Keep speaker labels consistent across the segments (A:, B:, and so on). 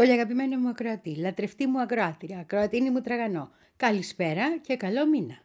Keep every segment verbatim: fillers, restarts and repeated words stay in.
A: Πολύ αγαπημένο μου ακροατή, λατρευτή μου ακροάτρια, ακροατίνη μου τραγανό. Καλησπέρα και καλό μήνα.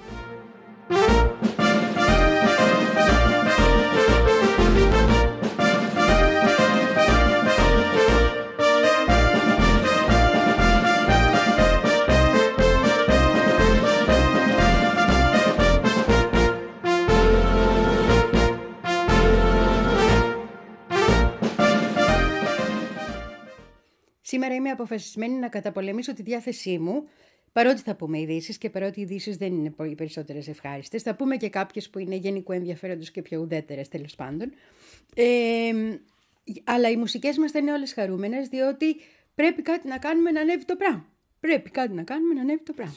A: Σήμερα είμαι αποφασισμένη να καταπολεμήσω τη διάθεσή μου, παρότι θα πούμε ειδήσεις και παρότι οι ειδήσεις δεν είναι οι περισσότερες ευχάριστες. Θα πούμε και κάποιες που είναι γενικού ενδιαφέροντος και πιο ουδέτερες, τέλος πάντων. Ε, αλλά οι μουσικές μας θα είναι όλες χαρούμενες, διότι πρέπει κάτι να κάνουμε να ανέβει το πράγμα. Πρέπει κάτι να κάνουμε να ανέβει το πράγμα.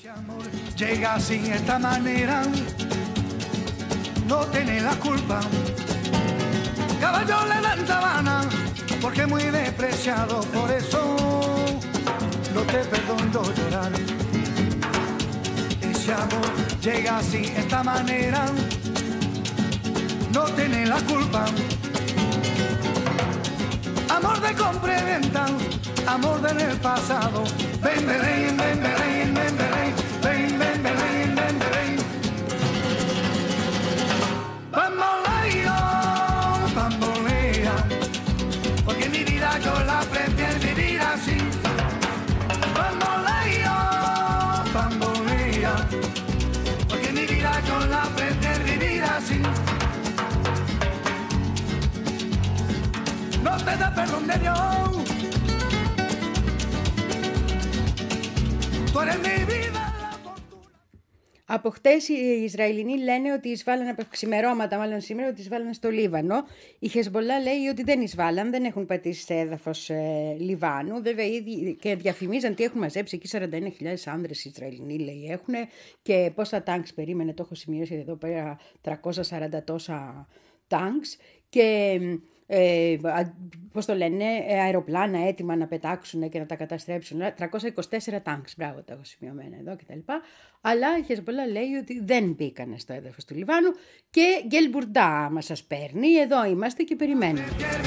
B: Porque muy despreciado, por eso no te perdono llorar. Ese amor llega así, esta manera, no tiene la culpa. Amor de compra y venta, amor del pasado. Ven, ven, ven, ven, ven, ven, ven, ven, ven, ven, ven, ven. Bamboleo, bambolea. Porque mi vida yo la prefiero vivir así. Bamboleo, bambolea. Porque mi vida yo la prefiero vivir así. No te da perdón de Dios. Tú eres mi vida.
A: Από χτες οι Ισραηλινοί λένε ότι εισβάλλαν από ξημερώματα, μάλλον σήμερα, ότι εισβάλλαν στο Λίβανο. Η Χεσμολά λέει ότι δεν εισβάλλαν, δεν έχουν πατήσει σε έδαφος ε, Λιβάνου. Βέβαια, ήδη και διαφημίζαν ότι έχουν μαζέψει εκεί σαράντα ένα χιλιάδες άνδρες οι Ισραηλινοί, λέει, έχουν. Και πόσα τάγκς περίμενε, το έχω σημειώσει εδώ πέρα, τριακόσια σαράντα τόσα τάγκς. Και ε, πώς το λένε, αεροπλάνα έτοιμα να πετάξουν και να τα καταστρέψουν. τριακόσια είκοσι τέσσερα τάγκς, μπράβο, τα έχω σημειωμένα εδώ κτλ. Αλλά η Χεσμολά λέει ότι δεν μπήκανε στο έδαφος του Λιβάνου και γκελμπουρντά άμα σας παίρνει. Εδώ είμαστε και περιμένουμε.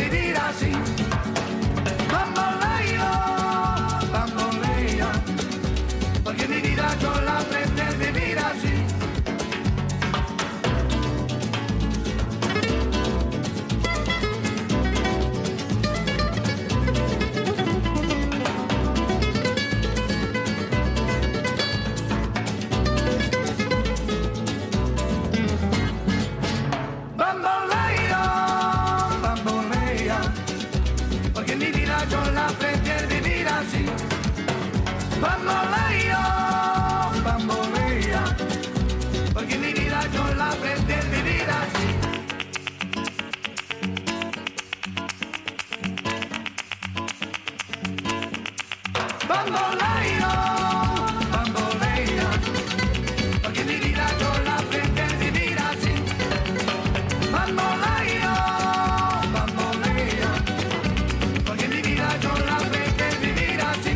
B: Bamboleo, bambolea, porque mi vida yo la prefiero vivir así. Bamboleo, bambolea, porque mi vida yo la prefiero vivir así. Bamboleo, bambolea, porque mi vida yo la prefiero vivir así.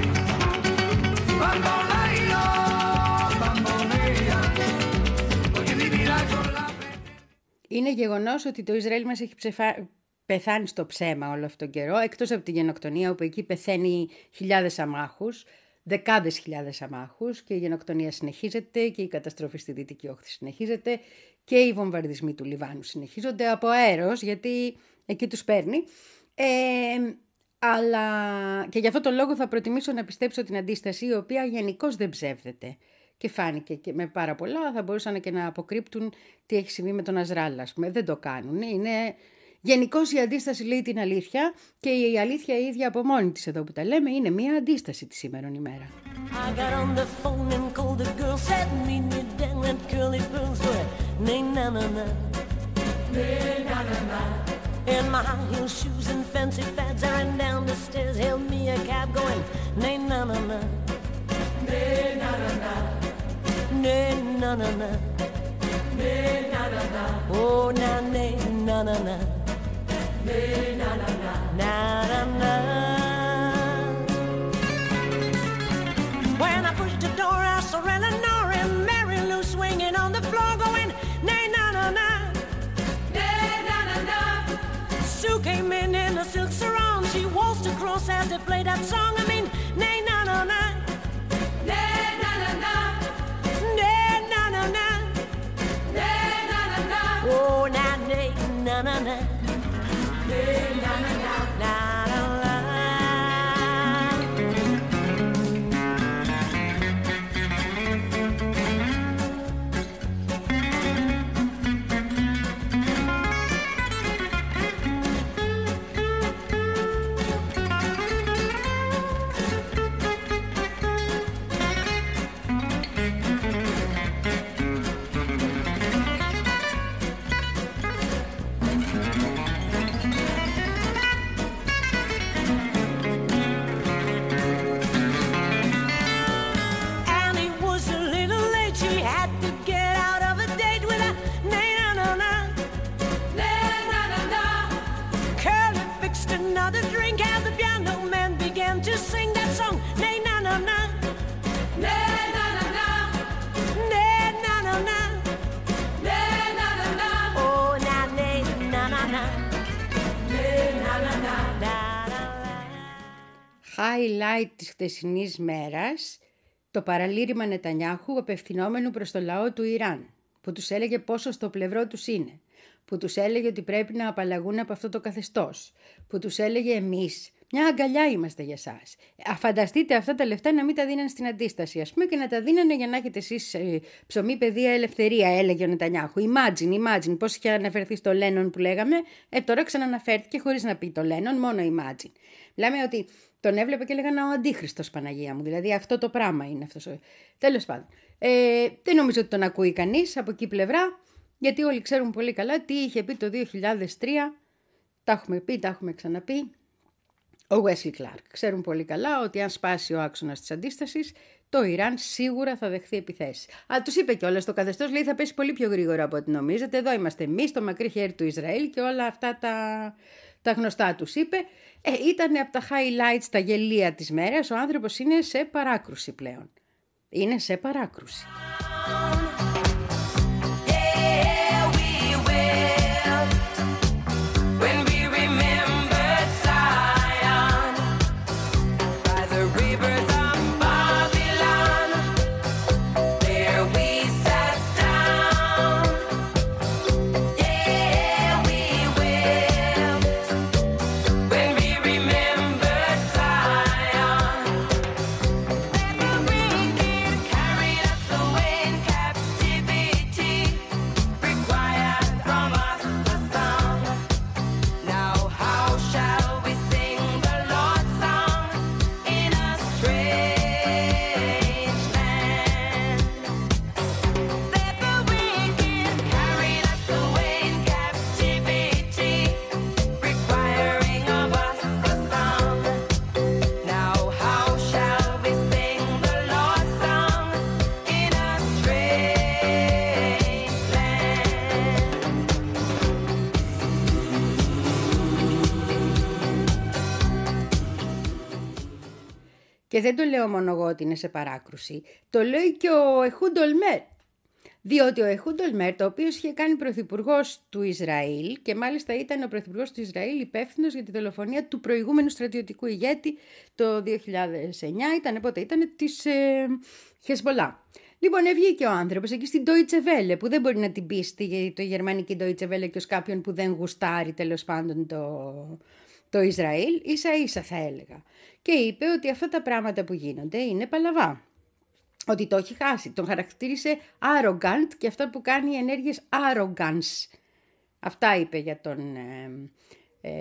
A: Είναι γεγονός ότι το Ισραήλ μας έχει ψεφα... πεθάνει στο ψέμα όλο αυτόν τον καιρό, εκτός από τη γενοκτονία όπου εκεί πεθαίνει χιλιάδες αμάχους, δεκάδες χιλιάδες αμάχους και η γενοκτονία συνεχίζεται και η καταστροφή στη Δυτική Όχθη συνεχίζεται και οι βομβαρδισμοί του Λιβάνου συνεχίζονται από αέρος γιατί εκεί τους παίρνει. Ε, αλλά και γι' αυτό το λόγο θα προτιμήσω να πιστέψω την αντίσταση η οποία γενικώς δεν ψεύδεται. Και φάνηκε και με πάρα πολλά, θα μπορούσαν και να αποκρύπτουν τι έχει συμβεί με τον Νασράλα, ας πούμε. Δεν το κάνουν. Είναι... Γενικώς η αντίσταση λέει την αλήθεια και η αλήθεια η ίδια από μόνη της εδώ που τα λέμε είναι μια αντίσταση τη σήμερον ημέρα. In my high heel shoes and fancy fads, I ran down the stairs, hailed me a cab going, nay na na na, nay na na na, nay na na na, nay na na na, oh na nay na na na, nay na na na, na na na. When I pushed the door, I saw Eleanor and Mary Lou swinging on the floor going, nay na na na. Sue came in in a silk sarong. She waltzed across as they played that song of me.
C: Oh, na na na na na, na na na na.
A: Highlight της χτεσινής μέρας, το παραλήρημα Νετανιάχου απευθυνόμενου προς το λαό του Ιράν, που τους έλεγε πόσο στο πλευρό τους είναι, που τους έλεγε ότι πρέπει να απαλλαγούν από αυτό το καθεστώς, που τους έλεγε εμείς μια αγκαλιά είμαστε για σας. Φανταστείτε αυτά τα λεφτά να μην τα δίναν στην αντίσταση, ας πούμε, και να τα δίνανε για να έχετε εσείς ε, ψωμί, παιδεία, ελευθερία, έλεγε ο Νετανιάχου. Imagine, imagine, πώς είχε αναφερθεί στο Λένον που λέγαμε, ε, τώρα ξαναναφέρθηκε χωρίς να πει το Λένον, μόνο imagine. Μιλάμε ότι τον έβλεπε και έλεγαν ο αντίχριστος, Παναγία μου, δηλαδή αυτό το πράγμα είναι αυτός ο... Τέλος πάντων, ε, δεν νομίζω ότι τον ακούει κανείς από εκεί πλευρά, γιατί όλοι ξέρουν πολύ καλά τι είχε πει το δύο χιλιάδες τρία, τα έχουμε πει, τα έχουμε ξαναπεί, ο Wesley Clark. Ξέρουν πολύ καλά ότι αν σπάσει ο άξονας της αντίστασης, το Ιράν σίγουρα θα δεχθεί επιθέσεις. Α, τους είπε κιόλας, το καθεστώς λέει θα πέσει πολύ πιο γρήγορα από ό,τι νομίζετε. Εδώ είμαστε εμείς, το μακρύ χέρι του Ισραήλ και όλα αυτά τα, τα γνωστά τους είπε. Ε, ήταν από τα highlights, τα γελία της μέρας. Ο άνθρωπος είναι σε παράκρουση πλέον. Είναι σε παράκρουση. Και δεν το λέω μόνο εγώ ότι είναι σε παράκρουση, το λέει και ο Ehud Olmert. Διότι ο Ehud Olmert, ο οποίος είχε κάνει πρωθυπουργός του Ισραήλ και μάλιστα ήταν ο πρωθυπουργός του Ισραήλ υπεύθυνος για τη δολοφονία του προηγούμενου στρατιωτικού ηγέτη το δύο χιλιάδες εννιά, ήταν πότε ήταν της ε, Χεσμολά. Λοιπόν, βγήκε ο άνθρωπος εκεί στην Deutsche Welle, που δεν μπορεί να την πει στη το γερμανική Deutsche Welle και ως κάποιον που δεν γουστάρει τέλος πάντων το, το Ισραήλ, ίσα ίσα θα έλεγα. Και είπε ότι αυτά τα πράγματα που γίνονται είναι παλαβά. Ότι το έχει χάσει. Τον χαρακτήρισε arrogant και αυτά που κάνει ενέργειες arrogance. Αυτά είπε για τον ε, ε,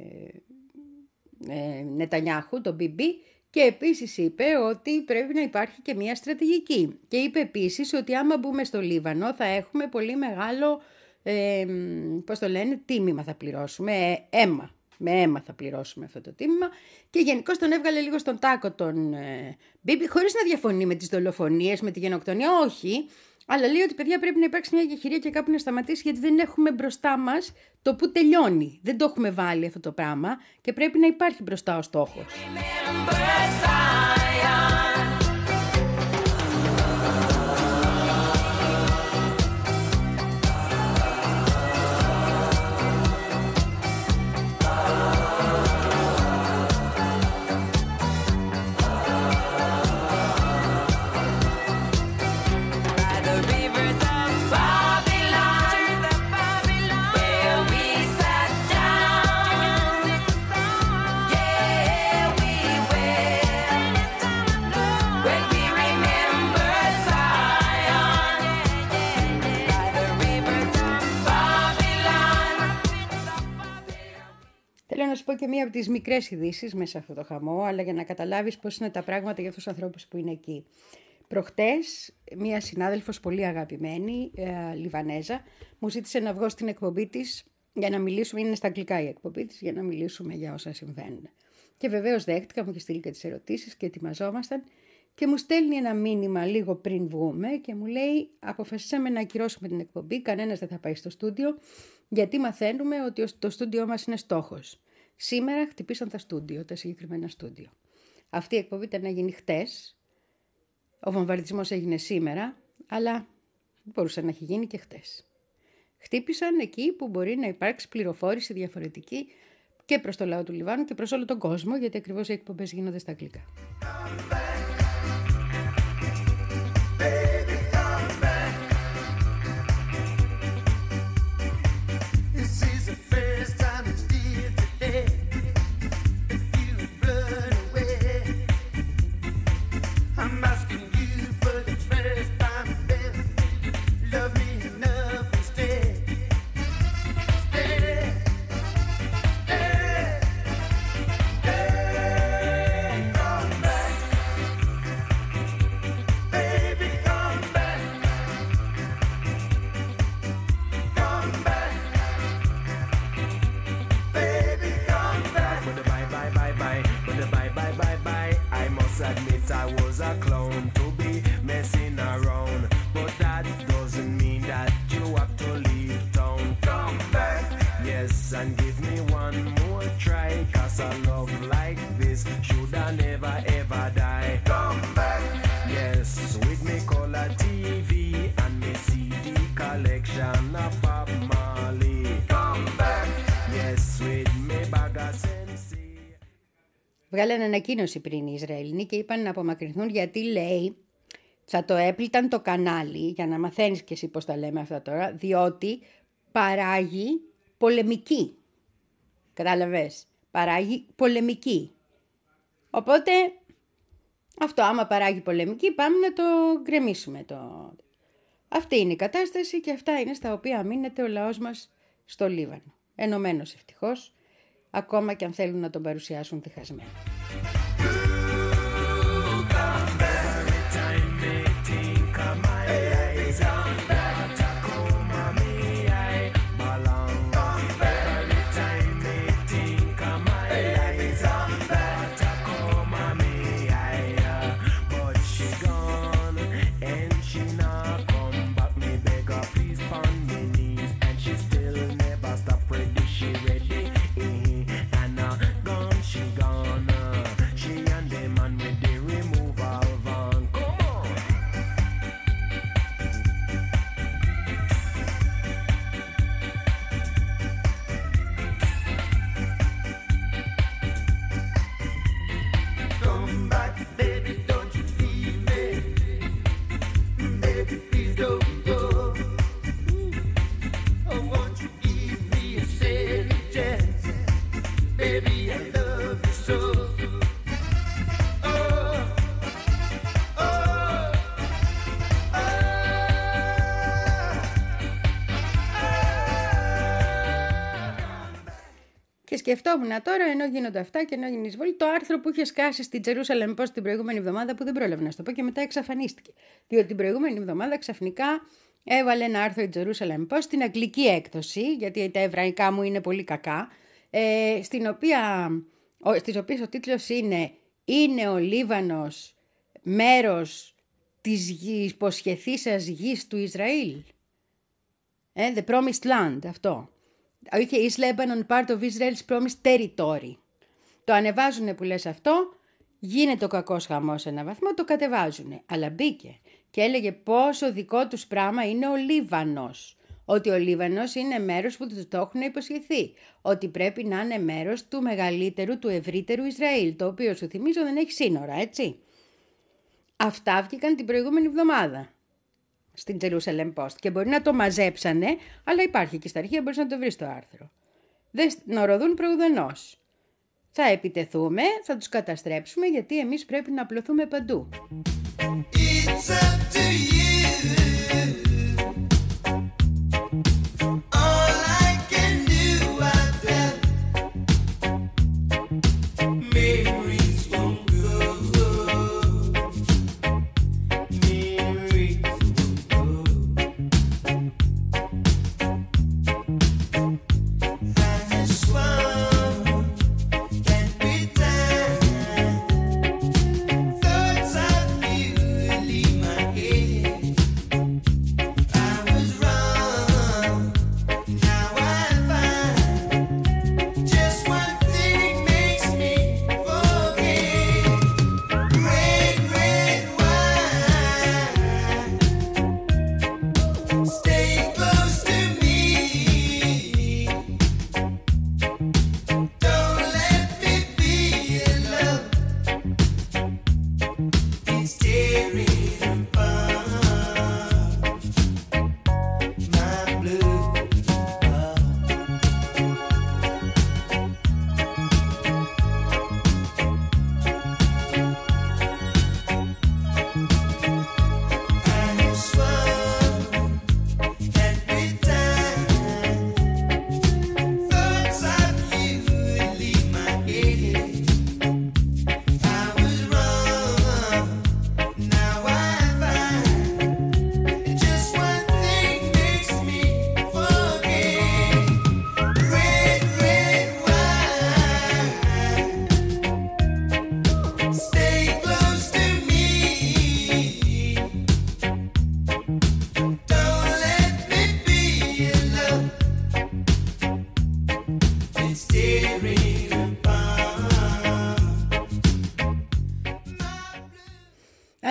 A: ε, Νετανιάχου, τον μπι μπι. Και επίσης είπε ότι πρέπει να υπάρχει και μια στρατηγική. Και είπε επίσης ότι άμα μπούμε στο Λίβανο θα έχουμε πολύ μεγάλο, ε, πώς το λένε, τίμημα θα πληρώσουμε, ε, αίμα. Με αίμα θα πληρώσουμε αυτό το τίμημα. Και γενικώς τον έβγαλε λίγο στον τάκο τον ε, Μπίμπι, χωρίς να διαφωνεί με τις δολοφονίες, με τη γενοκτονία, όχι. Αλλά λέει ότι παιδιά πρέπει να υπάρξει μια γεχηρία και κάπου να σταματήσει, γιατί δεν έχουμε μπροστά μας το που τελειώνει. Δεν το έχουμε βάλει αυτό το πράγμα και πρέπει να υπάρχει μπροστά ο στόχος. σου πω και μία από τις μικρές ειδήσεις μέσα σε αυτό το χαμό, αλλά για να καταλάβεις πώς είναι τα πράγματα για αυτούς τους ανθρώπους που είναι εκεί. Προχτές, μία συνάδελφος πολύ αγαπημένη, ε, Λιβανέζα, μου ζήτησε να βγω στην εκπομπή της για να μιλήσουμε, είναι στα αγγλικά η εκπομπή της, για να μιλήσουμε για όσα συμβαίνουν. Και βεβαίως δέχτηκα, μου είχε στείλει και τις ερωτήσεις και ετοιμαζόμασταν και μου στέλνει ένα μήνυμα λίγο πριν βγούμε και μου λέει αποφασίσαμε να ακυρώσουμε την εκπομπή, κανένας δεν θα πάει στο στούντιο γιατί μαθαίνουμε ότι το στούντιό μας είναι στόχος. Σήμερα χτυπήσαν τα στούντιο, τα συγκεκριμένα στούντιο. Αυτή η εκπομπή ήταν να γίνει χτες, ο βομβαρδισμός έγινε σήμερα, αλλά μπορούσε να έχει γίνει και χτες. Χτύπησαν εκεί που μπορεί να υπάρξει πληροφόρηση διαφορετική και προς το λαό του Λιβάνου και προς όλο τον κόσμο, γιατί ακριβώς οι εκπομπές γίνονται στα αγγλικά. Βγάλανε ανακοίνωση πριν οι Ισραηλινοί και είπαν να απομακρυνθούν γιατί λέει θα το έπληταν το κανάλι, για να μαθαίνεις και εσύ πώς τα λέμε αυτά τώρα, διότι παράγει πολεμική. Κατάλαβες, παράγει πολεμική. Οπότε αυτό άμα παράγει πολεμική πάμε να το γκρεμίσουμε. Το... Αυτή είναι η κατάσταση και αυτά είναι στα οποία αμήνεται ο λαός μας στο Λίβανο. Ενωμένος ευτυχώς. Ακόμα και αν θέλουν να τον παρουσιάσουν διχασμένο. Σκεφτόμουν τώρα, ενώ γίνονται αυτά και ενώ γίνει η εισβολή, το άρθρο που είχε σκάσει στην Jerusalem Post την προηγούμενη εβδομάδα, που δεν πρόλαβα να στο πω και μετά εξαφανίστηκε. Διότι την προηγούμενη εβδομάδα ξαφνικά έβαλε ένα άρθρο η Jerusalem Post στην αγγλική έκδοση, γιατί τα εβραϊκά μου είναι πολύ κακά, ε, στην οποία, στις οποίες ο τίτλος είναι «Είναι ο Λίβανος μέρος της υποσχεθήσας γης του Ισραήλ». Ε, the Promised Land, αυτό. Όχι, Is Lebanon part of Israel's promised territory. Το ανεβάζουνε που λες αυτό, γίνεται ο κακός χαμός σε έναν βαθμό, το κατεβάζουνε. Αλλά μπήκε και έλεγε πόσο δικό τους πράγμα είναι ο Λίβανος. Ότι ο Λίβανος είναι μέρος που τους το έχουν υποσχεθεί. Ότι πρέπει να είναι μέρος του μεγαλύτερου, του ευρύτερου Ισραήλ, το οποίο σου θυμίζω δεν έχει σύνορα, έτσι. Αυτά βγήκαν την προηγούμενη εβδομάδα στην Jerusalem Post και μπορεί να το μαζέψανε, αλλά υπάρχει και στα αρχεία, μπορείς να το βρεις το άρθρο. Δεν νοροδούν προουδενός. Θα επιτεθούμε, θα τους καταστρέψουμε, γιατί εμείς πρέπει να απλωθούμε παντού. It's up to you. All I can do, I've done.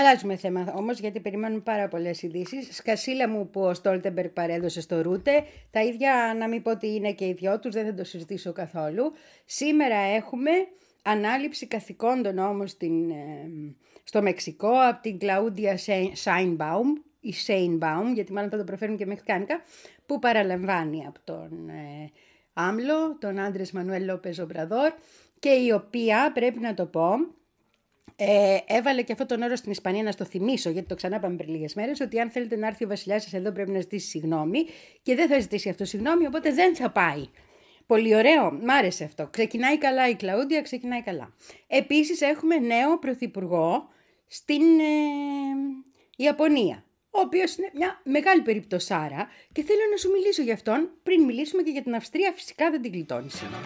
A: Αλλάζουμε θέμα όμως, γιατί περιμένουν πάρα πολλές ειδήσεις. Σκασίλα μου που ο Στόλτεμπεργκ παρέδωσε στο Ρούτε. Τα ίδια, να μην πω ότι είναι και οι δυο τους, δεν θα το συζητήσω καθόλου. Σήμερα έχουμε ανάληψη καθηκόντων όμως στην, ε, στο Μεξικό από την Κλαούντια Σάινμπαουμ ή Σέινμπαουμ, γιατί μάλλον θα το προφέρουν και μεξικάνικα, που παραλαμβάνει από τον ε, Άμλο, τον Άντρες Μανουέλ Λόπες Ομπραδόρ, και η οποία, πρέπει να το πω, ε, έβαλε και αυτό τον όρο στην Ισπανία, να στο θυμίσω, γιατί το ξανά είπαμε πριν λίγες μέρες, ότι αν θέλετε να έρθει ο βασιλιάς σας εδώ πρέπει να ζητήσει συγγνώμη, και δεν θα ζητήσει αυτό συγγνώμη, οπότε δεν θα πάει. Πολύ ωραίο, μ' άρεσε αυτό. Ξεκινάει καλά η Κλαούντια, ξεκινάει καλά. Επίσης έχουμε νέο πρωθυπουργό στην ε, Ιαπωνία, ο οποίος είναι μια μεγάλη περιπτωσάρα και θέλω να σου μιλήσω για αυτόν πριν μιλήσουμε και για την Αυστρία, φυσικά δεν την γλιτώνει σήμερα.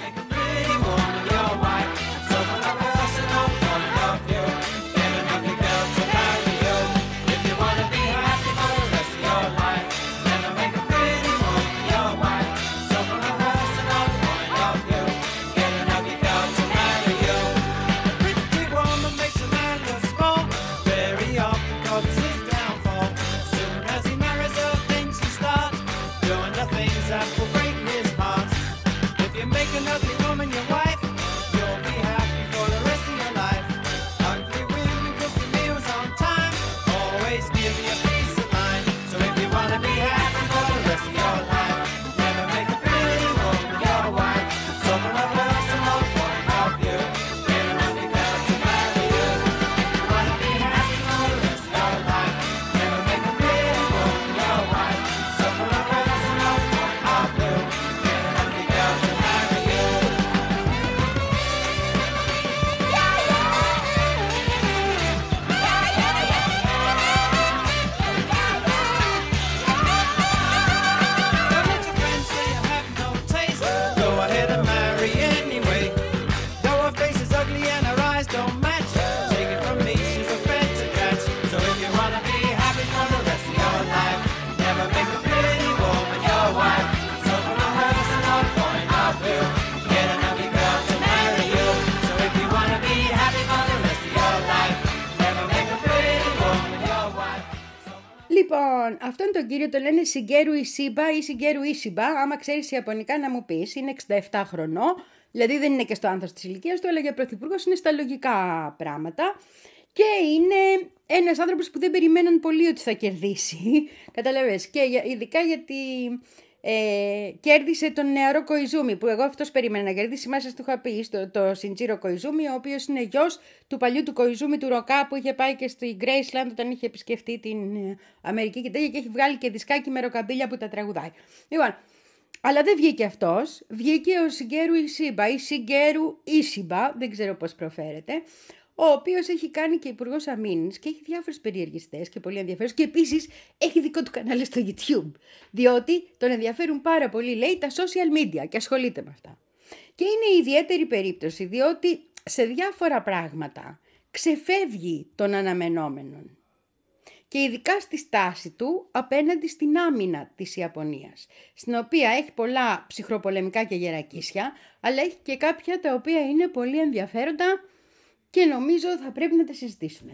A: Λοιπόν, αυτόν τον κύριο το λένε Σιγκέρου Ισίμπα ή Σιγκέρου Ισίμπα. Άμα ξέρεις Ιαπωνικά να μου πεις. Είναι εξήντα επτά χρονών, δηλαδή δεν είναι και στο άνθος της ηλικίας του, αλλά για πρωθυπουργός είναι στα λογικά πράγματα. Και είναι ένας άνθρωπος που δεν περιμέναν πολύ ότι θα κερδίσει. Καταλαβαίνεις. Και ειδικά γιατί ε, κέρδισε τον νεαρό Κοϊζούμι, που εγώ αυτός περίμενα να κερδίσει. Μάλιστα του είχα πει το, το Σιντζίρο Κοϊζούμι, ο οποίος είναι γιος του παλιού του Κοϊζούμι του Ροκά, που είχε πάει και στη Graceland όταν είχε επισκεφτεί την Αμερική και τέτοια, και έχει βγάλει και δισκάκι με ροκαμπίλια που τα τραγουδάει. Λοιπόν, αλλά δεν βγήκε αυτός, βγήκε ο Σιγκέρου Ισίμπα ή Σιγκέρου Ισίμπα, δεν ξέρω πώς προφέρεται, ο οποίος έχει κάνει και υπουργός αμήνης και έχει διάφορες περιεργιστές και πολύ ενδιαφέρον, και επίσης έχει δικό του κανάλι στο YouTube, διότι τον ενδιαφέρουν πάρα πολύ, λέει, τα social media και ασχολείται με αυτά. Και είναι ιδιαίτερη περίπτωση, διότι σε διάφορα πράγματα ξεφεύγει των αναμενόμενων. Και ειδικά στη στάση του απέναντι στην άμυνα της Ιαπωνίας, στην οποία έχει πολλά ψυχροπολεμικά και γερακίσια, αλλά έχει και κάποια τα οποία είναι πολύ ενδιαφέροντα και νομίζω θα πρέπει να τα συζητήσουμε.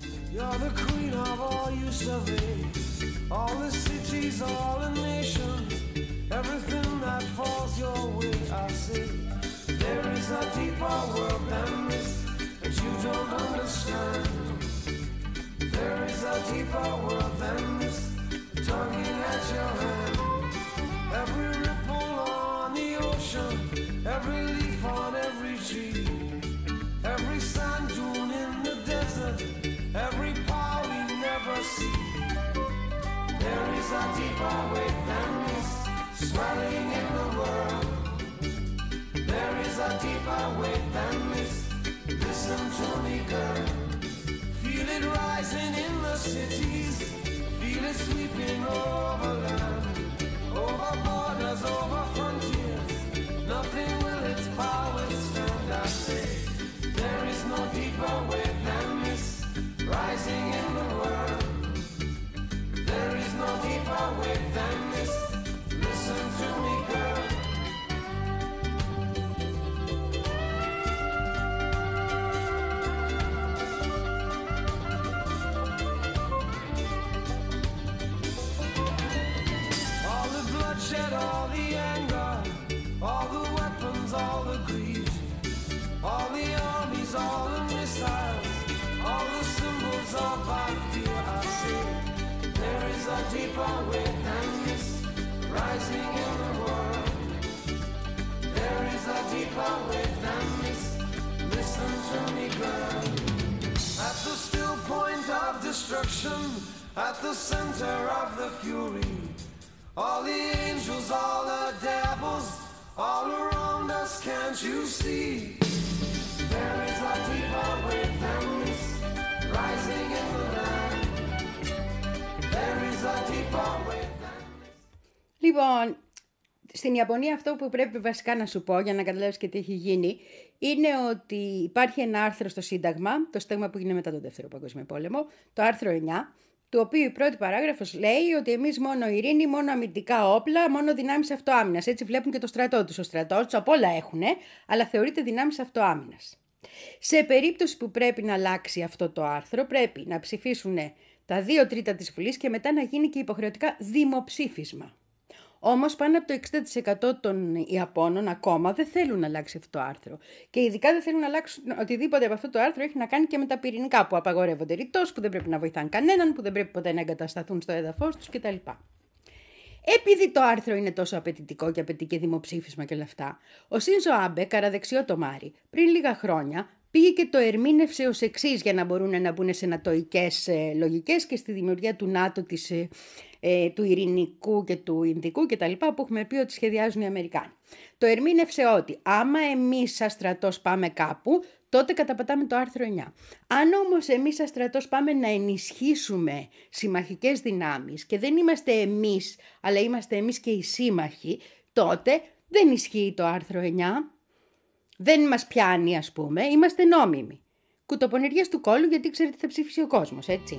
B: There is a deeper world than this, tugging at your hand. Every ripple on the ocean, every leaf on every tree, every sand dune in the desert, every power we never see. There is a deeper way than this, swelling in the world. There is a deeper way than this, listen to me, girl. Feel it rising in the cities, feel it sweeping over land, over borders, over frontiers, nothing will its power stand. I say, there is no deeper way than this, rising in the world. There is no deeper way than this. deeper wave than this rising in the world. There is a deeper wave than this. Listen to me, girl. At the still point of destruction, at the center of the fury, all the angels, all the devils, all around us, can't you see? There is a deeper wave than this rising in the land. There is a deeper wave than this.
A: Λοιπόν, στην Ιαπωνία αυτό που πρέπει βασικά να σου πω για να καταλάβεις και τι έχει γίνει είναι ότι υπάρχει ένα άρθρο στο Σύνταγμα, το Σύνταγμα που γίνεται μετά τον Δεύτερο Παγκόσμιο Πόλεμο, το άρθρο εννιά, του οποίου η πρώτη παράγραφος λέει ότι εμείς μόνο ειρήνη, μόνο αμυντικά όπλα, μόνο δυνάμεις αυτοάμυνας. Έτσι βλέπουν και το στρατό τους. Ο στρατός τους απ' όλα έχουν, αλλά θεωρείται δυνάμεις αυτοάμυνας. Σε περίπτωση που πρέπει να αλλάξει αυτό το άρθρο, πρέπει να ψηφίσουν τα δύο τρίτα της Βουλής και μετά να γίνει και υποχρεωτικά δημοψήφισμα. Όμως πάνω από το εξήντα τοις εκατό των Ιαπώνων ακόμα δεν θέλουν να αλλάξει αυτό το άρθρο. Και ειδικά δεν θέλουν να αλλάξουν οτιδήποτε από αυτό το άρθρο έχει να κάνει και με τα πυρηνικά που απαγορεύονται ρητός, που δεν πρέπει να βοηθάνε κανέναν, που δεν πρέπει ποτέ να εγκατασταθούν στο έδαφος τους κτλ. Επειδή το άρθρο είναι τόσο απαιτητικό και απαιτεί και δημοψήφισμα και όλα αυτά, ο Σίνζο Άμπε, καραδεξιό το Μάρι, πριν λίγα χρόνια πήγε και το ερμήνευσε ως εξής για να μπορούν να μπουν σε νατοικές ε, λογικές και στη δημιουργία του ΝΑΤΟ, της, ε, ε, του Ειρηνικού και του Ινδικού κτλ. Που έχουμε πει ότι σχεδιάζουν οι Αμερικάνοι. Το ερμήνευσε ότι άμα εμείς σαν στρατός πάμε κάπου, τότε καταπατάμε το άρθρο εννιά. Αν όμως εμείς σαν στρατός πάμε να ενισχύσουμε συμμαχικές δυνάμεις και δεν είμαστε εμείς, αλλά είμαστε εμείς και οι σύμμαχοι, τότε δεν ισχύει το άρθρο εννιά. Δεν μας πιάνει, ας πούμε, είμαστε νόμιμοι. Κουτοπονηριές του κόλου, γιατί ξέρετε θα ψήφισει ο κόσμος, έτσι.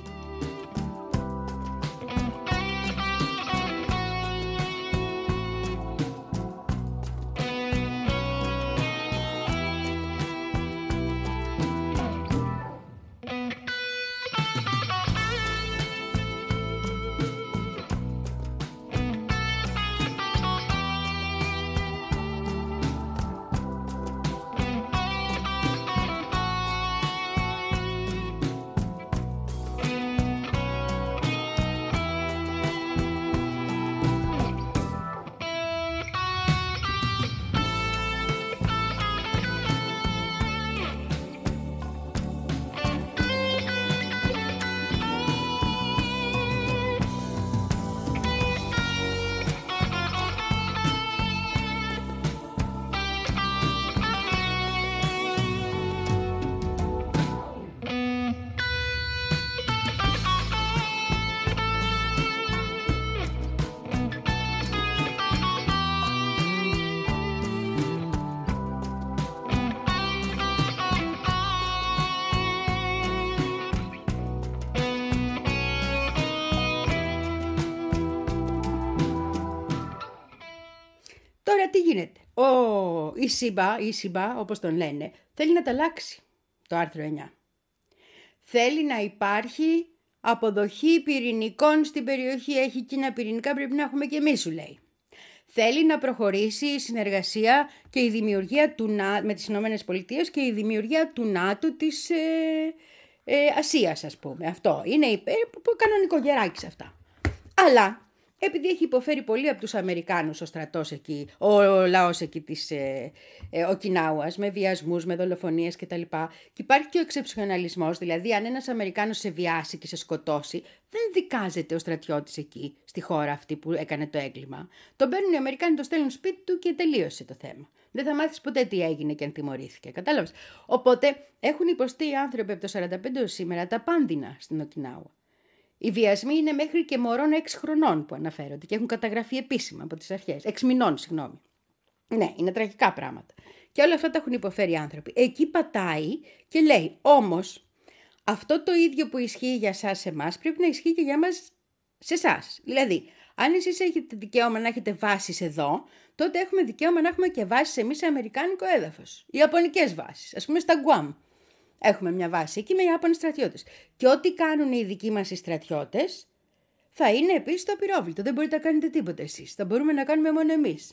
A: Τώρα τι γίνεται. Ο Ισίμπα, Ισίμπα, όπως τον λένε, θέλει να τα αλλάξει το άρθρο εννιά. Θέλει να υπάρχει αποδοχή πυρηνικών στην περιοχή. Έχει Κίνα πυρηνικά, πρέπει να έχουμε και εμείς, σου λέει. Θέλει να προχωρήσει η συνεργασία και η δημιουργία του, με τις Ηνωμένες Πολιτείες και η δημιουργία του ΝΑΤΟ της ε, ε, Ασίας, ας πούμε. Αυτό είναι ε, κανονικό γεράκι αυτά. Αλλά επειδή έχει υποφέρει πολύ από τους Αμερικάνους ο στρατός εκεί, ο, ο λαός εκεί της ε, ε, Οκινάουας, με βιασμούς, με δολοφονίες κτλ. Και υπάρχει και ο εξεψιοναλισμός, δηλαδή αν ένας Αμερικάνος σε βιάσει και σε σκοτώσει, δεν δικάζεται ο στρατιώτης εκεί, στη χώρα αυτή που έκανε το έγκλημα. Τον παίρνουν οι Αμερικάνοι, το στέλνουν σπίτι του και τελείωσε το θέμα. Δεν θα μάθεις ποτέ τι έγινε και αν τιμωρήθηκε, κατάλαβες. Οπότε έχουν υποστεί οι άνθρωποι από το σαράντα πέντε έως σήμερα τα πάνδυνα στην Οκινάουα. Οι βιασμοί είναι μέχρι και μωρών έξι χρονών που αναφέρονται και έχουν καταγραφεί επίσημα από τις αρχές. έξι μηνών, συγγνώμη. Ναι, είναι τραγικά πράγματα. Και όλα αυτά τα έχουν υποφέρει οι άνθρωποι. Εκεί πατάει και λέει, όμως, αυτό το ίδιο που ισχύει για εσάς εμάς πρέπει να ισχύει και για μας σε εσάς. Δηλαδή, αν εσείς έχετε δικαίωμα να έχετε βάσεις εδώ, τότε έχουμε δικαίωμα να έχουμε και βάσεις εμείς σε αμερικάνικο έδαφος. Οι ιαπωνικές βάσεις, ας πούμε στα Γκουάμ. Έχουμε μια βάση εκεί με Ιάπωνες στρατιώτες. Και ό,τι κάνουν οι δικοί μας οι στρατιώτες θα είναι επίσης το απειρόβλητο. Δεν μπορείτε να κάνετε τίποτα εσείς. Θα μπορούμε να κάνουμε μόνο εμείς.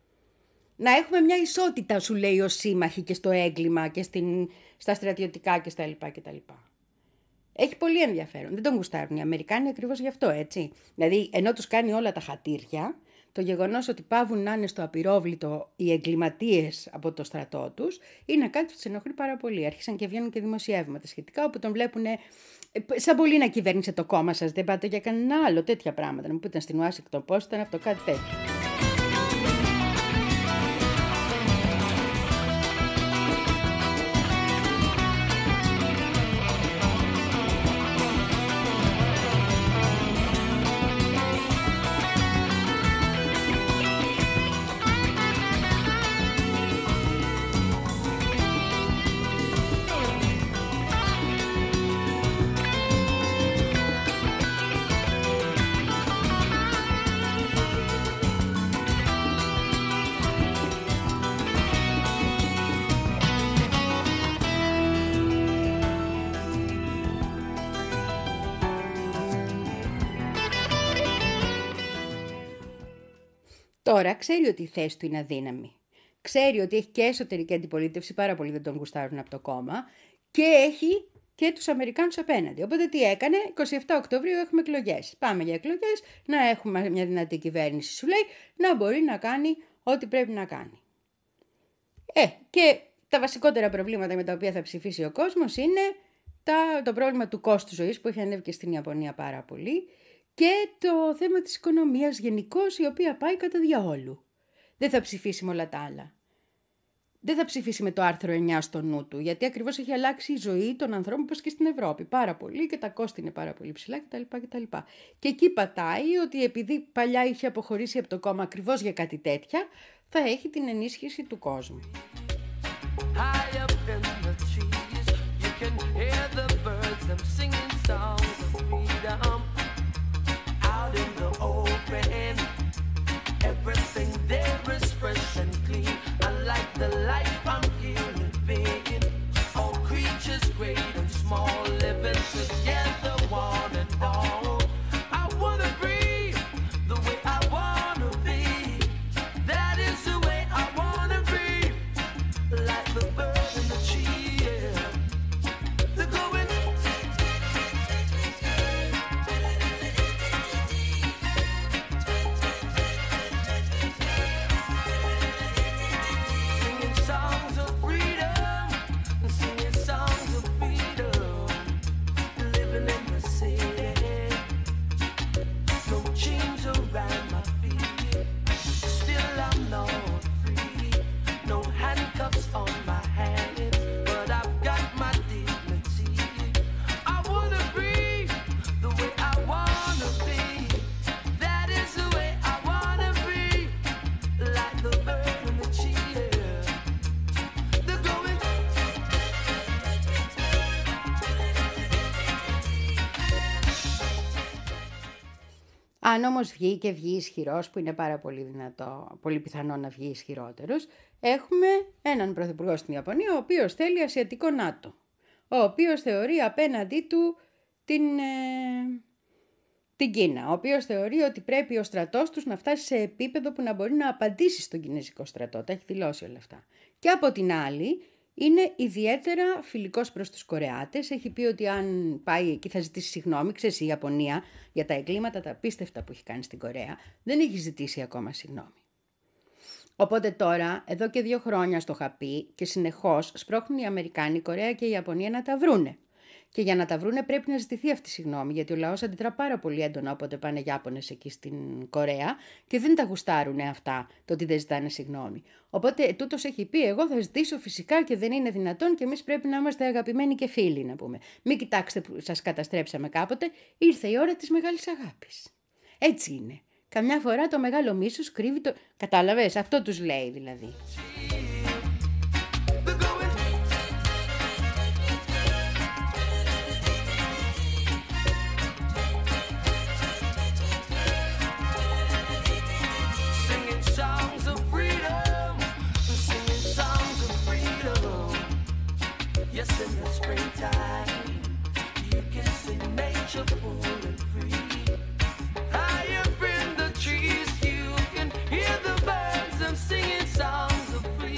A: Να έχουμε μια ισότητα, σου λέει, ως σύμμαχοι και στο έγκλημα και στην, στα στρατιωτικά και στα λοιπά και τα λοιπά. Έχει πολύ ενδιαφέρον. Δεν τον γουστάρουν οι Αμερικάνοι ακριβώς γι' αυτό, έτσι. Δηλαδή, ενώ τους κάνει όλα τα χατήρια, το γεγονός ότι πάβουν να είναι στο απειρόβλητο οι εγκληματίες από το στρατό τους, είναι κάτι που τους ενοχλεί πάρα πολύ. Άρχισαν και βγαίνουν και δημοσιεύματα σχετικά, όπου τον βλέπουν σαν πολύ να κυβέρνησε το κόμμα σας. Δεν πάτε για κανένα άλλο, τέτοια πράγματα. Να μου πείτε στην Ουάσιγκτον Post, ήταν αυτό, κάτι τέτοιο. Τώρα ξέρει ότι η θέση του είναι αδύναμη. Ξέρει ότι έχει και εσωτερική αντιπολίτευση, πάρα πολλοί δεν τον γουστάρουν από το κόμμα, και έχει και τους Αμερικάνους απέναντι. Οπότε τι έκανε, εικοστή εβδόμη Οκτωβρίου έχουμε εκλογές. Πάμε για εκλογές, να έχουμε μια δυνατή κυβέρνηση, σου λέει, να μπορεί να κάνει ό,τι πρέπει να κάνει. Ε, και τα βασικότερα προβλήματα με τα οποία θα ψηφίσει ο κόσμος είναι τα, το πρόβλημα του κόστου ζωής που έχει ανέβει και στην Ιαπωνία πάρα πολύ, και το θέμα της οικονομίας γενικώς, η οποία πάει κατά διαόλου. Δεν θα ψηφίσει με όλα τα άλλα. Δεν θα ψηφίσει με το άρθρο εννιά στο νου του, γιατί ακριβώς έχει αλλάξει η ζωή των ανθρώπων, όπως και στην Ευρώπη. Πάρα πολύ, και τα κόστη είναι πάρα πολύ ψηλά κτλ. κτλ. Και εκεί πατάει ότι επειδή παλιά είχε αποχωρήσει από το κόμμα ακριβώς για κάτι τέτοια, θα έχει την ενίσχυση του κόσμου.
B: In the open, everything there is fresh and clean. I like the life I'm here living. All creatures great and small, living together, one and all. I wanna breathe the way I wanna be. That is the way I wanna be. Like the bird and the tree, yeah. They're going.
A: Αν όμως βγει και βγει ισχυρός, που είναι πάρα πολύ δυνατό, πολύ πιθανό να βγει ισχυρότερος, έχουμε έναν πρωθυπουργό στην Ιαπωνία, ο οποίος θέλει ασιατικό ΝΑΤΟ, ο οποίος θεωρεί απέναντί του την, ε, την Κίνα, ο οποίος θεωρεί ότι πρέπει ο στρατός τους να φτάσει σε επίπεδο που να μπορεί να απαντήσει στον κινέζικο στρατό, τα έχει δηλώσει όλα αυτά. Και από την άλλη, είναι ιδιαίτερα φιλικός προς τους Κορεάτες. Έχει πει ότι αν πάει εκεί θα ζητήσει συγγνώμη. Ξέρεις, η Ιαπωνία για τα εγκλήματα τα απίστευτα που έχει κάνει στην Κορέα δεν έχει ζητήσει ακόμα συγγνώμη. Οπότε τώρα, εδώ και δύο χρόνια στο είχα πει και συνεχώς σπρώχνουν οι Αμερικάνοι, η Κορέα και η Ιαπωνία να τα βρούνε. Και για να τα βρούνε πρέπει να ζητηθεί αυτή η συγγνώμη, γιατί ο λαός αντιδρά πάρα πολύ έντονα όποτε πάνε Ιάπωνες εκεί στην Κορέα και δεν τα γουστάρουνε αυτά, το ότι δεν ζητάνε συγγνώμη. Οπότε τούτος έχει πει: εγώ θα ζητήσω φυσικά και δεν είναι δυνατόν και εμείς πρέπει να είμαστε αγαπημένοι και φίλοι, να πούμε. Μην κοιτάξτε που σας καταστρέψαμε κάποτε, ήρθε η ώρα της μεγάλης αγάπης. Έτσι είναι. Καμιά φορά το μεγάλο μίσος κρύβει το. Κατάλαβες, αυτό τους λέει δηλαδή.
B: Yes, in the springtime, you can see nature full and free. High up in the trees, you can hear the birds, them singing songs of freedom.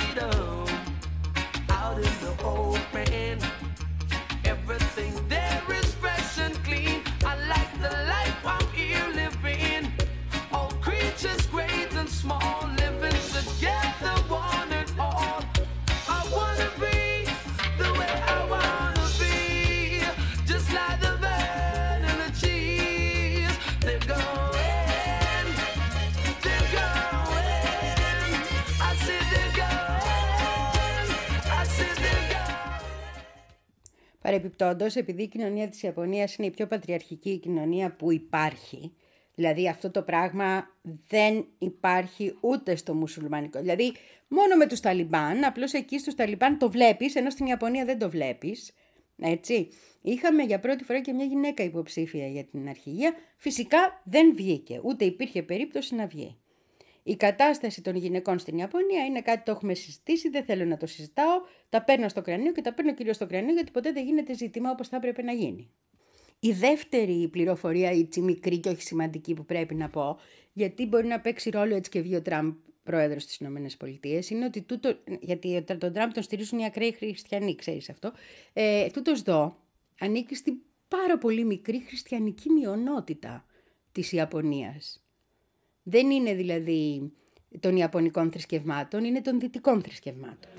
A: Παρεπιπτόντως, επειδή η κοινωνία της Ιαπωνίας είναι η πιο πατριαρχική κοινωνία που υπάρχει, δηλαδή αυτό το πράγμα δεν υπάρχει ούτε στο μουσουλμανικό. Δηλαδή μόνο με τους Ταλιμπάν, απλώς εκεί στους Ταλιμπάν το βλέπεις, ενώ στην Ιαπωνία δεν το βλέπεις. Έτσι. Είχαμε για πρώτη φορά και μια γυναίκα υποψήφια για την αρχηγία. Φυσικά δεν βγήκε, ούτε υπήρχε περίπτωση να βγει. Η κατάσταση των γυναικών στην Ιαπωνία είναι κάτι το έχουμε συζητήσει, δεν θέλω να το συζητάω. Τα παίρνω στο κρανίο και τα παίρνω κυρίως στο κρανίο γιατί ποτέ δεν γίνεται ζήτημα όπως θα έπρεπε να γίνει. Η δεύτερη πληροφορία, η μικρή και όχι σημαντική που πρέπει να πω, γιατί μπορεί να παίξει ρόλο έτσι και βγει ο Τραμπ πρόεδρος στις ΗΠΑ, είναι ότι τούτο, γιατί τον Τραμπ τον στηρίζουν οι ακραίοι χριστιανοί, ξέρεις αυτό, ε, τούτος εδώ ανήκει στην πάρα πολύ μικρή χριστιανική μειονότητα της Ιαπωνίας. Δεν είναι δηλαδή των Ιαπωνικών θρησκευμάτων, είναι των δυτικών θρησκευμάτων.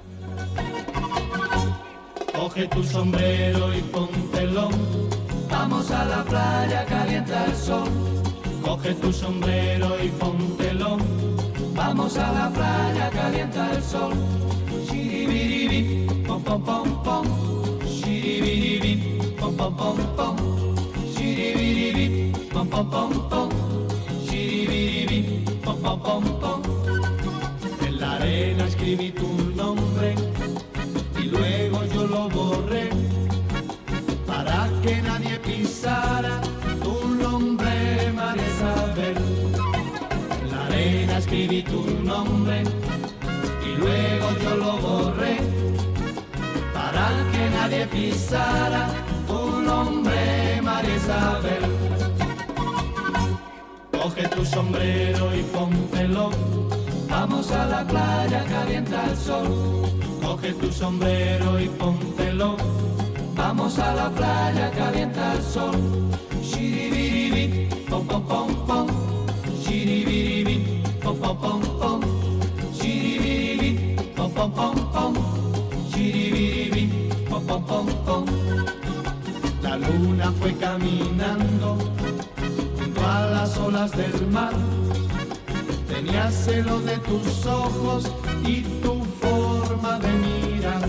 D: Coge tu sombrero y póntelo, vamos a la playa, calienta el sol. Coge tu sombrero y póntelo, vamos a la playa, calienta el sol. Shiribiribi, pom pom pom pom, shiribiribi, pom pom pom pom, shiribiribi, pom pom pom pom, shiribiribi, pom pom pom pom. En la arena escribí tu nombre y luego yo lo borré para que nadie pisara tu nombre, María Isabel. En la arena escribí tu nombre y luego yo lo borré para que nadie pisara tu nombre, María Isabel. Coge tu sombrero y póntelo, vamos a la playa, calienta el sol. Coge tu sombrero y póntelo, vamos a la playa, calienta el sol. Shiribiribi, pom pom pom pom, shiribiribi, pom pom pom pom, shiribiribi, pom pom pom pom, shiribiribi, pom pom pom pom. La luna fue caminando junto a las olas del mar. Tenía celo de tus ojos y tu forma de mirar.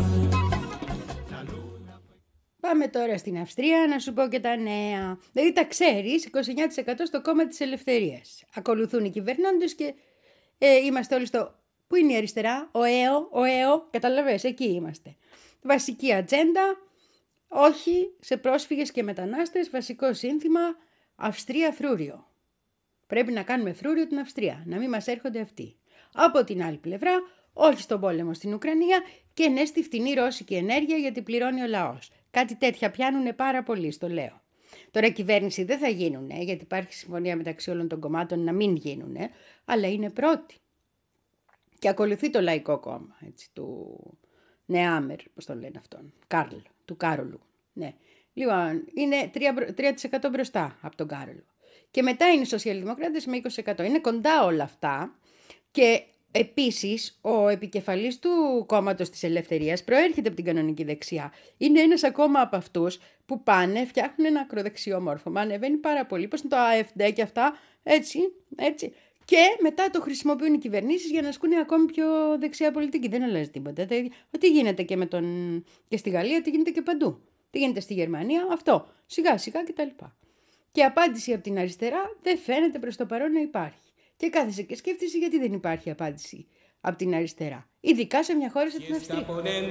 A: Πάμε τώρα στην Αυστρία να σου πω και τα νέα. Δηλαδή τα ξέρεις, είκοσι εννέα τοις εκατό στο κόμμα της Ελευθερίας. Ακολουθούν οι κυβερνώντες και ε, είμαστε όλοι στο... Πού είναι η αριστερά, ο ΕΟ, ο ΕΟ, καταλαβες, εκεί είμαστε. Βασική ατζέντα, όχι σε πρόσφυγες και μετανάστες, βασικό σύνθημα, Αυστρία φρούριο. Πρέπει να κάνουμε φρούριο την Αυστρία, να μην μας έρχονται αυτοί. Από την άλλη πλευρά, όχι στον πόλεμο στην Ουκρανία και ναι στη φτηνή ρώσικη ενέργεια γιατί πληρώνει ο λαός. Κάτι τέτοια πιάνουνε πάρα πολύ, στο λέω. Τώρα κυβέρνηση δεν θα γίνουνε, γιατί υπάρχει συμφωνία μεταξύ όλων των κομμάτων να μην γίνουνε, αλλά είναι πρώτη. Και ακολουθεί το Λαϊκό Κόμμα, έτσι, του Νεάμερ, πώς τον λένε αυτόν, Κάρλ, του Κάρολου. Ναι. Λοιπόν, είναι τρία τοις εκατό μπροστά από τον Κάρολο. Και μετά είναι οι σοσιαλδημοκράτες με είκοσι τοις εκατό. Είναι κοντά όλα αυτά και επίσης ο επικεφαλής του κόμματος της Ελευθερίας προέρχεται από την κανονική δεξιά. Είναι ένας ακόμα από αυτούς που πάνε, φτιάχνουν ένα ακροδεξιό μόρφωμα, ανεβαίνει πάρα πολύ, πώς είναι το ΑΕΦΔ και αυτά, έτσι, έτσι. Και μετά το χρησιμοποιούν οι κυβερνήσεις για να ασκούν ακόμη πιο δεξιά πολιτική. Δεν αλλάζει τίποτα. Ό,τι γίνεται και, με τον... και στη Γαλλία, τι γίνεται και παντού. Τι γίνεται στη Γερμανία, αυτό. Σιγά σιγά κτλ. Και απάντηση από την αριστερά δεν φαίνεται προς το παρόν να υπάρχει. Και κάθεσαι και σκέφτεσαι γιατί δεν υπάρχει απάντηση από την αριστερά. Ειδικά σε μια χώρα σαν την Αυστρία.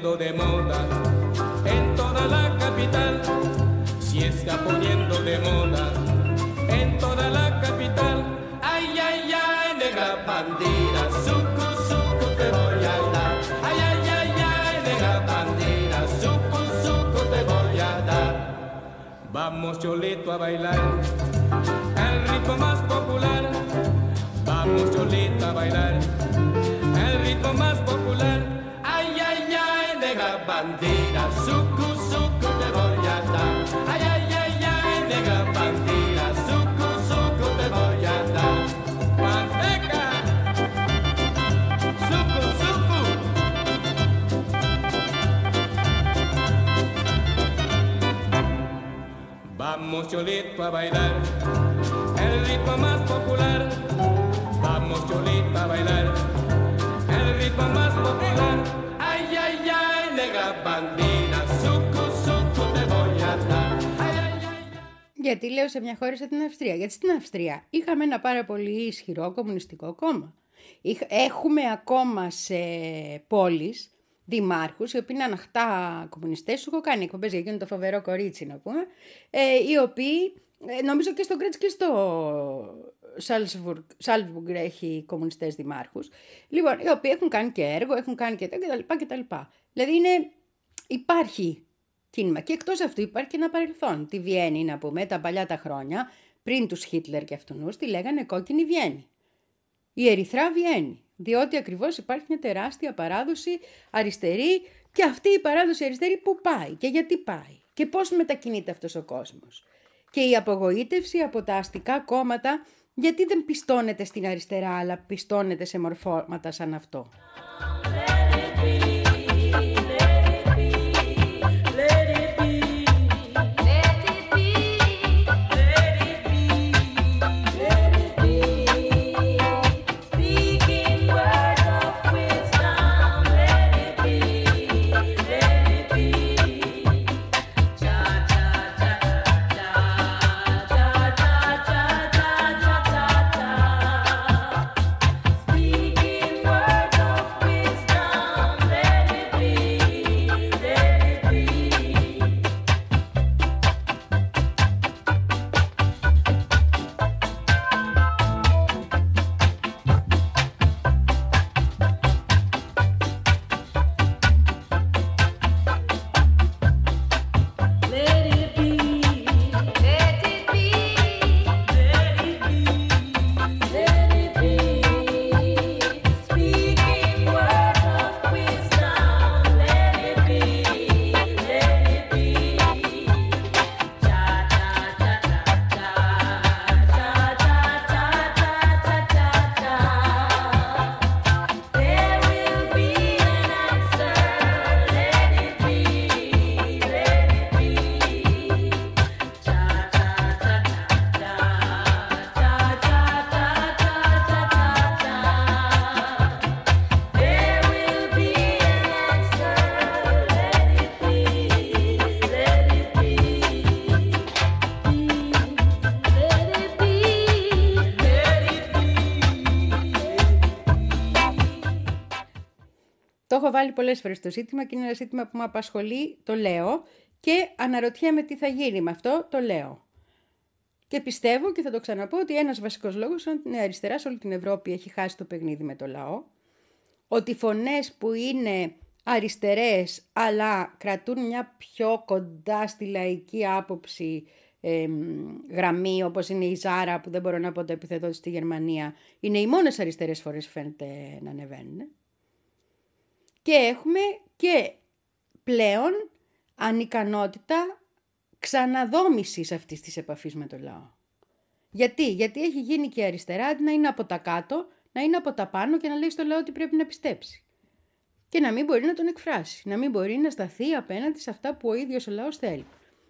D: Vamos Cholito a bailar el ritmo más popular. Vamos Cholito a bailar el ritmo más popular. Ay, ay, ay, negra bandera, sucu, sucu te voy a dar. Ay, ay, ay, ay, negra bandera, sucu, sucu te voy a dar. Manteca, sucu, sucu. Vamos Cholito a bailar el ritmo más popular. Vamos Cholito a bailar el ritmo más popular. Ay, ay, ay, negra bandera, sucu, sucu te voy
A: γιατί λέω σε μια χώρα σαν την Αυστρία? Γιατί στην Αυστρία είχαμε ένα πάρα πολύ ισχυρό κομμουνιστικό κόμμα. Έχουμε ακόμα σε πόλεις δημάρχους, οι οποίοι είναι αναχτά κομμουνιστές. Σου έχω κάνει εκπομπές για εκείνο το φοβερό κορίτσι, να πούμε, ε, οι οποίοι, ε, νομίζω και στο Γκρέτς και στο Σάλτσμπουργκ έχει κομμουνιστές δημάρχους, λοιπόν, οι οποίοι έχουν κάνει και έργο, έχουν κάνει και τα κτλ. κτλ. Δηλαδή είναι, υπάρχει κίνημα. Και εκτός αυτού υπάρχει και ένα παρελθόν. Τη Βιέννη, να πούμε, τα παλιά τα χρόνια, πριν τους Χίτλερ και αυτούς, τη λέγανε κόκκινη Βιέννη. Η Ερυθρά Βιέννη. Διότι ακριβώς υπάρχει μια τεράστια παράδοση αριστερή, και αυτή η παράδοση αριστερή που πάει και γιατί πάει και πώς μετακινείται αυτός ο κόσμος. Και η απογοήτευση από τα αστικά κόμματα, γιατί δεν πιστώνεται στην αριστερά, αλλά πιστώνεται σε μορφώματα σαν αυτό. Το έχω βάλει πολλές φορές το ζήτημα και είναι ένα ζήτημα που με απασχολεί, το λέω, και αναρωτιέμαι τι θα γίνει με αυτό, το λέω. Και πιστεύω και θα το ξαναπώ ότι ένας βασικός λόγος είναι ότι η αριστερά σε όλη την Ευρώπη έχει χάσει το παιχνίδι με το λαό, ότι φωνές που είναι αριστερές αλλά κρατούν μια πιο κοντά στη λαϊκή άποψη ε, γραμμή, όπως είναι η Ζάρα, που δεν μπορώ να πω το επιθετό της στη Γερμανία, είναι οι μόνες αριστερές φορές φαίνεται να ανεβαίνουν. Και έχουμε και πλέον ανικανότητα ξαναδόμησης αυτής της επαφής με το λαό. Γιατί, Γιατί έχει γίνει και η αριστερά να είναι από τα κάτω, να είναι από τα πάνω και να λέει στο λαό ότι πρέπει να πιστέψει. Και να μην μπορεί να τον εκφράσει, να μην μπορεί να σταθεί απέναντι σε αυτά που ο ίδιος ο λαός θέλει.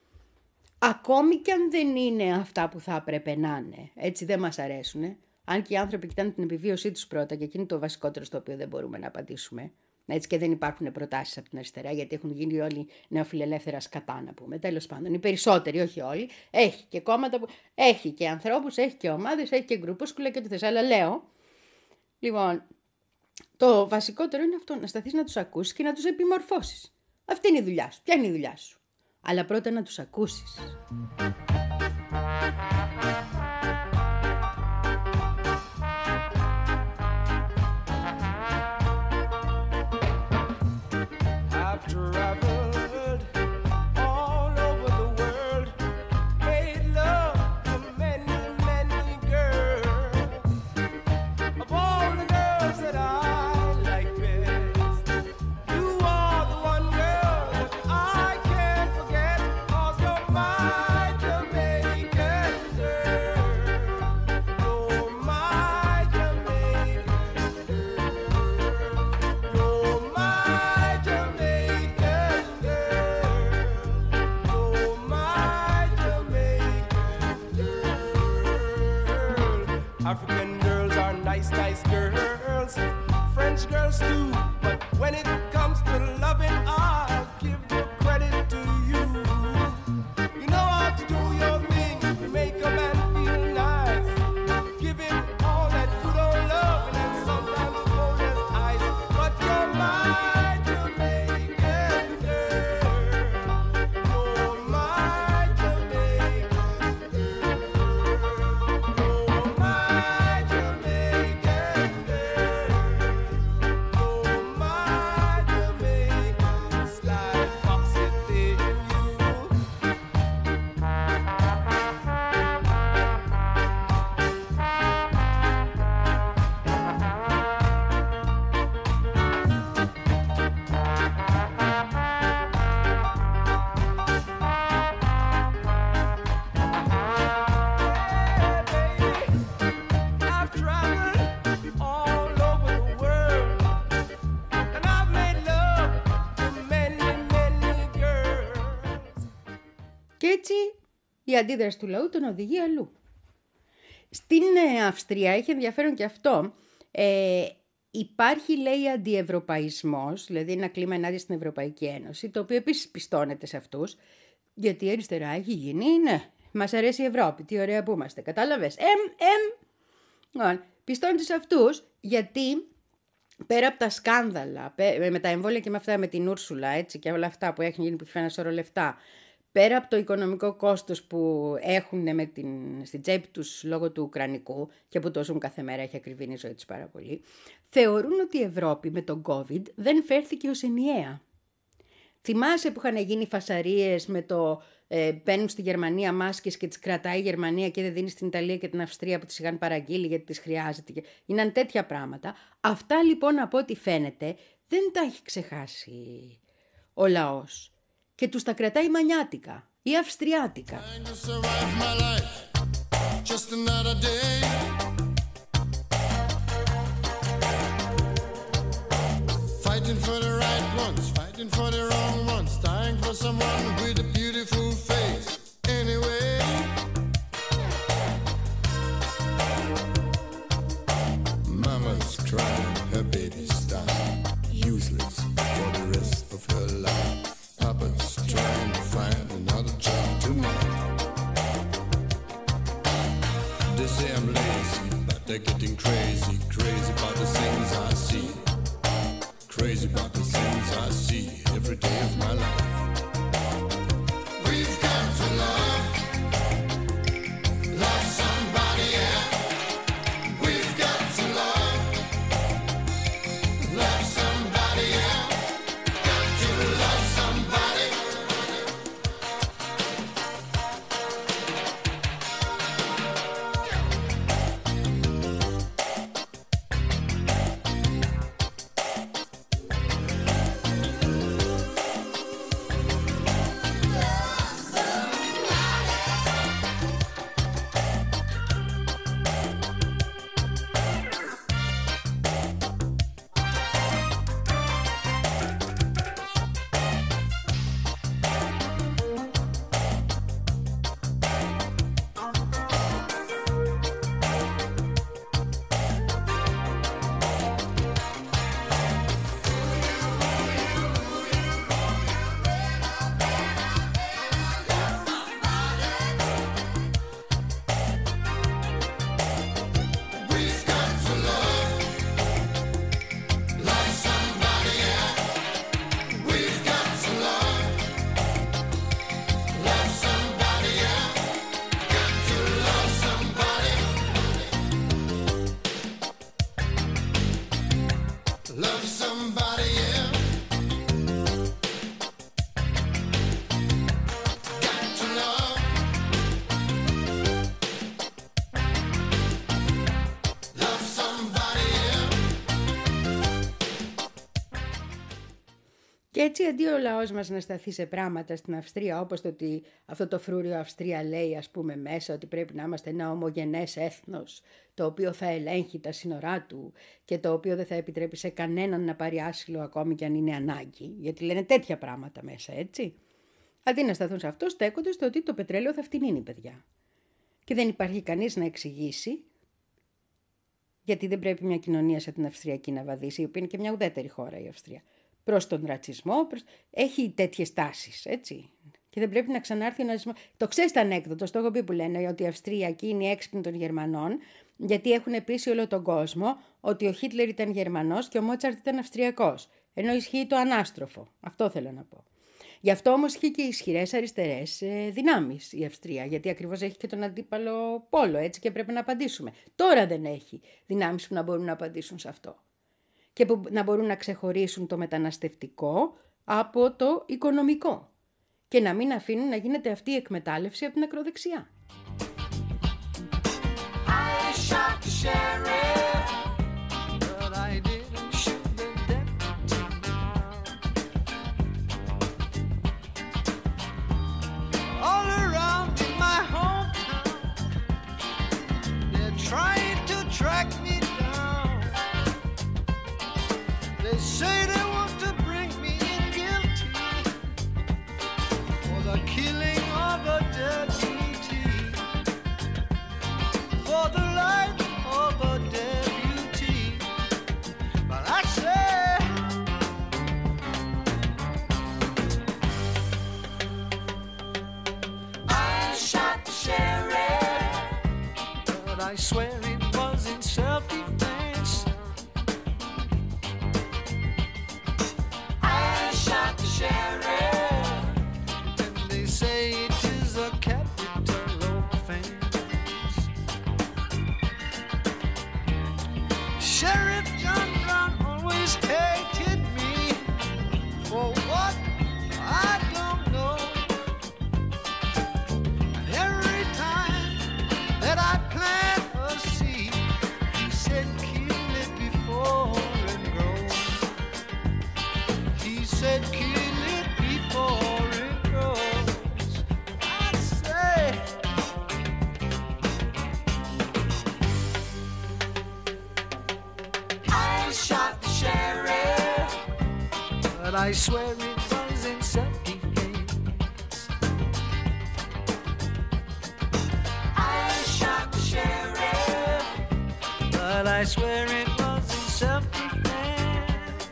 A: Ακόμη και αν δεν είναι αυτά που θα έπρεπε να είναι, έτσι δεν μας αρέσουν, αν και οι άνθρωποι κοιτάνε την επιβίωσή τους πρώτα και εκείνο το βασικότερο στο οποίο δεν μπορούμε να απαντήσουμε. Έτσι και δεν υπάρχουν προτάσεις από την αριστερά, γιατί έχουν γίνει όλοι νεοφιλελεύθερα σκατά, να πούμε. Τέλος πάντων, οι περισσότεροι, όχι όλοι. Έχει και κόμματα που. Έχει και ανθρώπους, έχει και ομάδες, έχει και γκρουπούσκουλα και ό,τι θες. Αλλά λέω, λοιπόν, το βασικότερο είναι αυτό, να σταθείς να τους ακούσεις και να τους επιμορφώσεις. Αυτή είναι η δουλειά σου. Ποια είναι η δουλειά σου? Αλλά πρώτα να τους ακούσεις.
B: African girls are nice, nice girls. French girls too. But when it comes to loving, I'll give the credit to you. You know how to do your thing.
A: Και έτσι η αντίδραση του λαού τον οδηγεί αλλού. Στην Αυστρία έχει ενδιαφέρον και αυτό. Ε, υπάρχει, λέει, αντιευρωπαϊσμός, δηλαδή ένα κλίμα ενάντια στην Ευρωπαϊκή Ένωση, το οποίο επίσης πιστώνεται σε αυτούς, γιατί η αριστερά έχει γίνει, ναι, μας αρέσει η Ευρώπη, τι ωραία που είμαστε, κατάλαβες. Εμ, εμ. Πιστώνεται σε αυτούς, γιατί πέρα από τα σκάνδαλα, με τα εμβόλια και με αυτά με την Ούρσουλα, έτσι, και όλα αυτά που έχουν γίνει που έχει φέρει ένα σώρο λεφτά, πέρα από το οικονομικό κόστος που έχουν με την, στην τσέπη τους λόγω του Ουκρανικού και που το ζουν κάθε μέρα, έχει ακριβήνει η ζωή τους πάρα πολύ, θεωρούν ότι η Ευρώπη με τον COVID δεν φέρθηκε ως ενιαία. Θυμάσαι που είχαν γίνει φασαρίες με το ε, παίρνουν στη Γερμανία μάσκες και τις κρατάει η Γερμανία και δεν δίνει στην Ιταλία και την Αυστρία που τις είχαν παραγγείλει γιατί τις χρειάζεται. Είναι τέτοια πράγματα. Αυτά λοιπόν από ό,τι φαίνεται δεν τα έχει ξεχάσει ο λαός. Και τους τα κρατάει μανιάτικα ή αυστριάτικα.
E: Fighting for the right ones, fighting for the wrong ones, dying for someone with a beautiful face. Anyway, Mama's crying, her baby's dying, useless for the rest of her life. Papa's trying to find another job tonight. They say I'm lazy, but they're getting crazy, crazy about the things I see. Crazy about the things I see every day of my life. We've got to love, love somebody else. We've got to love, love somebody else. Got to love somebody.
A: Και έτσι αντί ο λαός μας να σταθεί σε πράγματα στην Αυστρία, όπως το ότι αυτό το φρούριο Αυστρία λέει, ας πούμε, μέσα ότι πρέπει να είμαστε ένα ομογενές έθνος, το οποίο θα ελέγχει τα σύνορά του και το οποίο δεν θα επιτρέπει σε κανέναν να πάρει άσυλο ακόμη κι αν είναι ανάγκη, γιατί λένε τέτοια πράγματα μέσα, έτσι. Αντί να σταθούν σε αυτό, στέκονται στο ότι το πετρέλαιο θα φτηνίνει, παιδιά. Και δεν υπάρχει κανείς να εξηγήσει γιατί δεν πρέπει μια κοινωνία σαν την Αυστριακή να βαδίσει, η οποία είναι και μια ουδέτερη χώρα η Αυστρία, προς τον ρατσισμό, προς... έχει τέτοιες τάσεις, έτσι. Και δεν πρέπει να ξανάρθει ο ναζισμός. Το ξέρεις το ανέκδοτο, το έχω πει που λένε ότι οι Αυστριακοί είναι οι έξυπνοι των Γερμανών, γιατί έχουν πείσει όλο τον κόσμο ότι ο Χίτλερ ήταν Γερμανός και ο Μότσαρτ ήταν Αυστριακός. Ενώ ισχύει το ανάστροφο. Αυτό θέλω να πω. Γι' αυτό όμως έχει και ισχυρές αριστερές ε, δυνάμεις η Αυστρία, γιατί ακριβώς έχει και τον αντίπαλο πόλο, έτσι, και πρέπει να απαντήσουμε. Τώρα δεν έχει δυνάμεις που να μπορούν να απαντήσουν σε αυτό. Και που να μπορούν να ξεχωρίσουν το μεταναστευτικό από το οικονομικό. Και να μην αφήνουν να γίνεται αυτή η εκμετάλλευση από την ακροδεξιά.
B: I shot the sheriff, but I didn't shoot the deputy. All around in my hometown, they're trying to track me down. They say they want to bring me in guilty for the killing of a swear it was in self-defense. I shot the sheriff, and they say it is a capital offense. Sheriff John Brown always hated me for what I don't know. And every time that I plant a seed, he said kill it before it grows. He said kill it before it grows. I say I shot the sheriff, but I swear it was in self-defense. I shot the sheriff, but I swear it was in self-defense.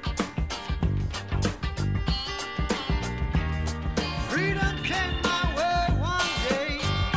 B: Freedom came my way one day,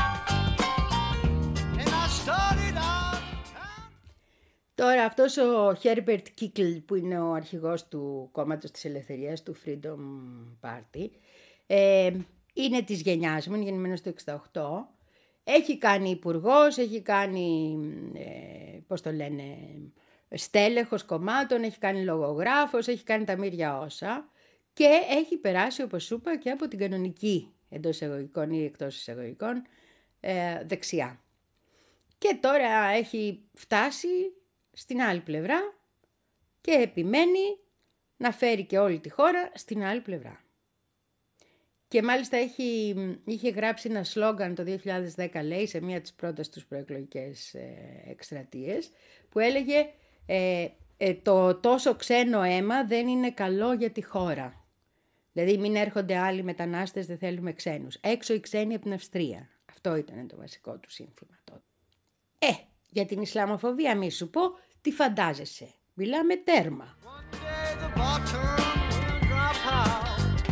B: and I started out.
A: Τώρα αυτός ο Herbert Kickl, που είναι ο αρχηγός του κόμματος της ελευθερίας, του Freedom Party, ε, είναι της γενιάς μου, είναι γεννημένος το εξήντα οκτώ. Έχει κάνει υπουργός, έχει κάνει, ε, πώς το λένε, στέλεχος κομμάτων, έχει κάνει λογογράφος, έχει κάνει τα μύρια όσα και έχει περάσει, όπως σου είπα, και από την κανονική, εντός εισαγωγικών ή εκτός εισαγωγικών, ε, δεξιά. Και τώρα έχει φτάσει στην άλλη πλευρά και επιμένει να φέρει και όλη τη χώρα στην άλλη πλευρά. Και μάλιστα έχει, είχε γράψει ένα σλόγγαν το δύο χιλιάδες δέκα, λέει, σε μία της πρώτες τους προεκλογικές ε, εκστρατείες, που έλεγε ε, ε, το τόσο ξένο αίμα δεν είναι καλό για τη χώρα. Δηλαδή μην έρχονται άλλοι μετανάστες, δεν θέλουμε ξένους. Έξω οι ξένοι από την Αυστρία. Αυτό ήταν το βασικό του σύνθημα τότε. Ε, για την Ισλαμοφοβία μη σου πω, τι φαντάζεσαι. Μιλάμε τέρμα.
B: One day the bottom will drop out.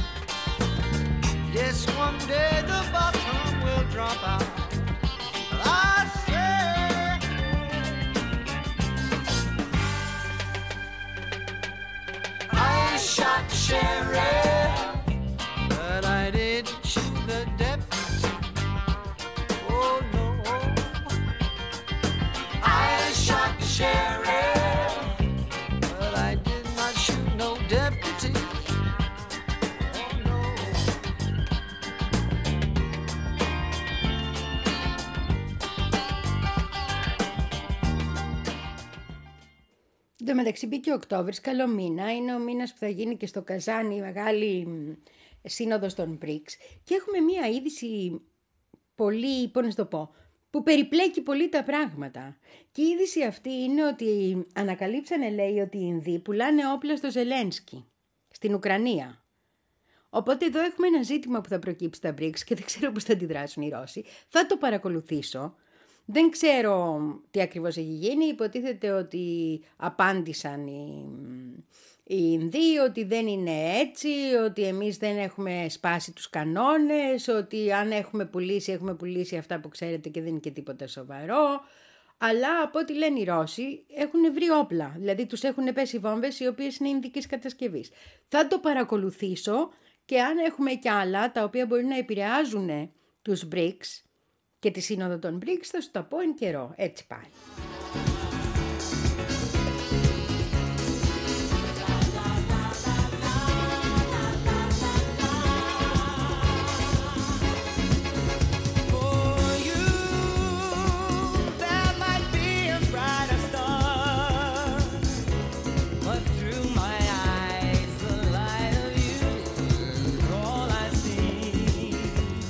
B: Yes, one day the bottom will drop out. But I say I shot the sheriff, but I didn't shoot the deputy. Oh no, I shot the sheriff, but I did not shoot no deputy. Oh no.
A: Εν τω μεταξύ μπήκε ο Οκτώβρης, καλό μήνα, είναι ο μήνας που θα γίνει και στο Καζάνι η μεγάλη σύνοδος των μπρικς και έχουμε μία είδηση πολύ, πώς να το πω, που περιπλέκει πολύ τα πράγματα. Και η είδηση αυτή είναι ότι ανακαλύψανε, λέει, ότι οι Ινδοί πουλάνε όπλα στο Ζελένσκι, στην Ουκρανία. Οπότε εδώ έχουμε ένα ζήτημα που θα προκύψει στα μπρικς και δεν ξέρω πώς θα αντιδράσουν οι Ρώσοι. Θα το παρακολουθήσω. Δεν ξέρω τι ακριβώς έχει γίνει. Υποτίθεται ότι απάντησαν οι, οι Ινδοί ότι δεν είναι έτσι, ότι εμείς δεν έχουμε σπάσει τους κανόνες, ότι αν έχουμε πουλήσει, έχουμε πουλήσει αυτά που ξέρετε και δεν είναι και τίποτα σοβαρό. Αλλά από ό,τι λένε οι Ρώσοι έχουν βρει όπλα, δηλαδή τους έχουν πέσει βόμβες οι οποίες είναι ινδικής κατασκευής. Θα το παρακολουθήσω και αν έχουμε κι άλλα τα οποία μπορεί να επηρεάζουν τους μπρικς και τη σύνοδο των μπρικς θα σου τα πω εν καιρό. Έτσι πάει.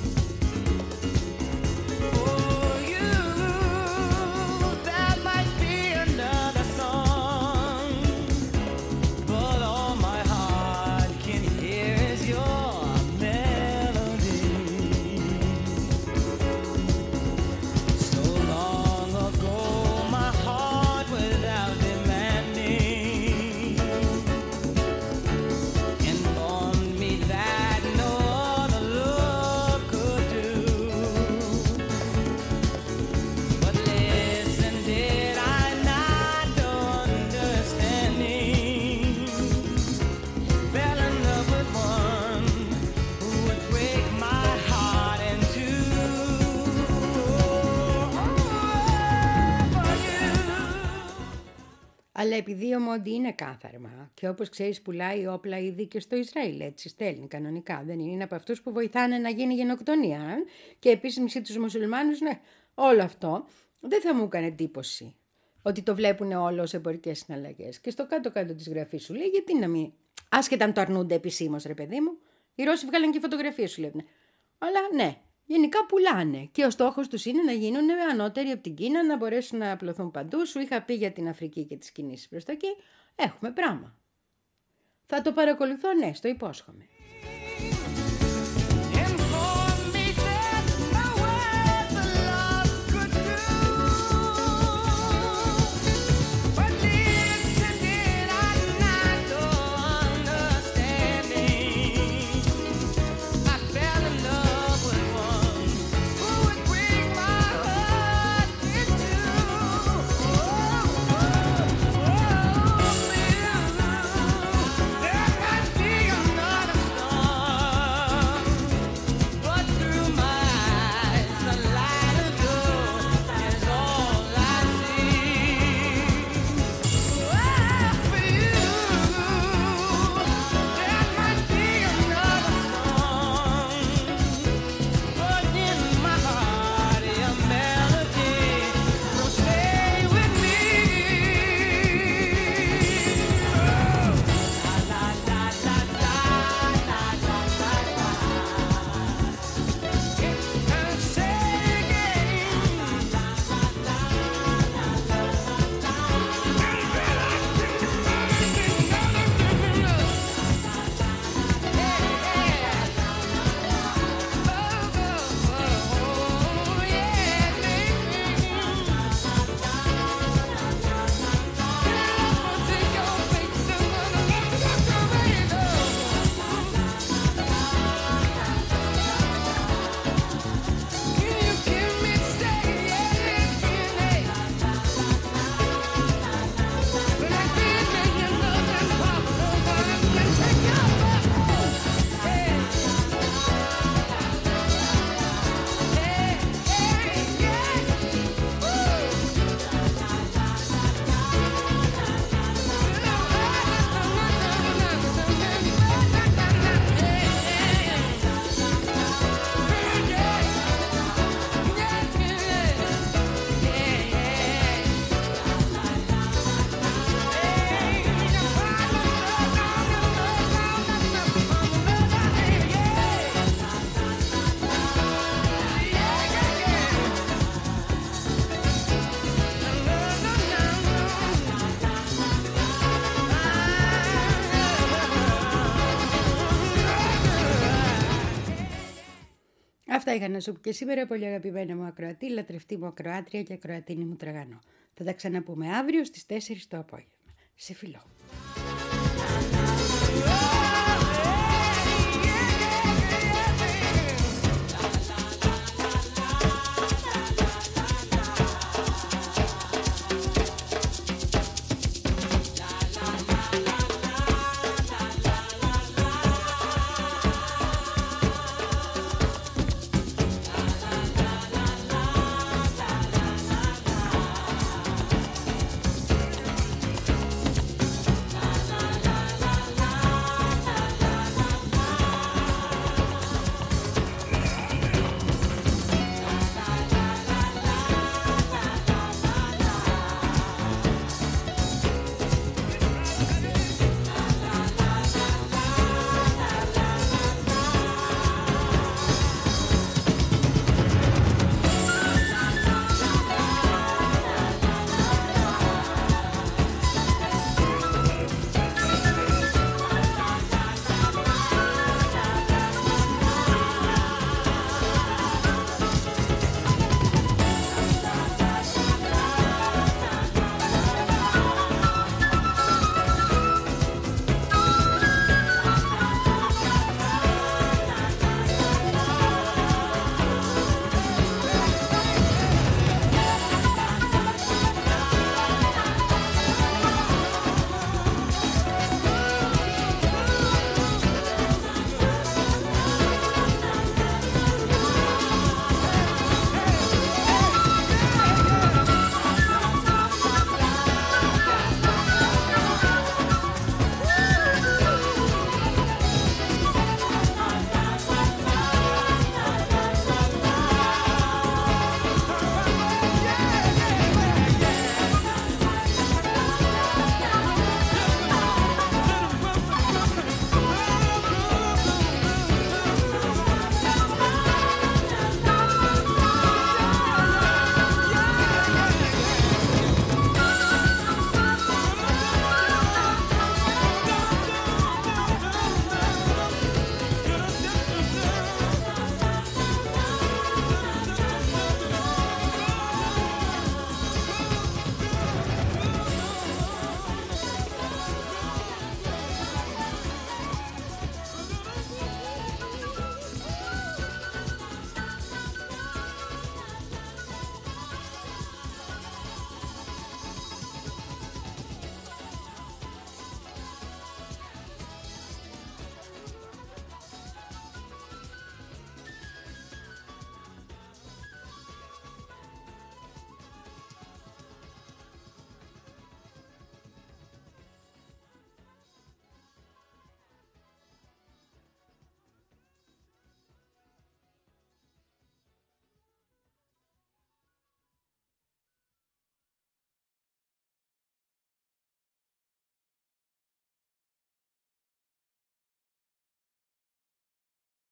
B: Might be
A: Αλλά επειδή ο Μόντι είναι κάθαρμα και όπως ξέρεις πουλάει όπλα ήδη και στο Ισραήλ, έτσι στέλνει κανονικά, δεν είναι από αυτούς που βοηθάνε να γίνει γενοκτονία. Ε? Και επίσης μισεί τους μουσουλμάνους, ναι, όλο αυτό δεν θα μου έκανε εντύπωση ότι το βλέπουν όλο ως εμπορικές συναλλαγές. Και στο κάτω-κάτω της γραφής σου λέει, γιατί να μην, άσχετα αν το αρνούνται επισήμως ρε παιδί μου, οι Ρώσοι βγάλαν και φωτογραφίες σου λένε. Αλλά ναι. Γενικά πουλάνε και ο στόχος τους είναι να γίνουν ανώτεροι από την Κίνα, να μπορέσουν να απλωθούν παντού. Σου είχα πει για την Αφρική και τις κινήσεις προς τα εκεί. Έχουμε πράγμα. Θα το παρακολουθώ, ναι, στο υπόσχομαι. Αυτά είχα να σου πω και σήμερα, πολύ αγαπημένα μου ακροατή, λατρευτή μου ακροάτρια και ακροατίνη μου τραγανό. Θα τα ξαναπούμε αύριο στις τέσσερις το απόγευμα. Σε φιλώ.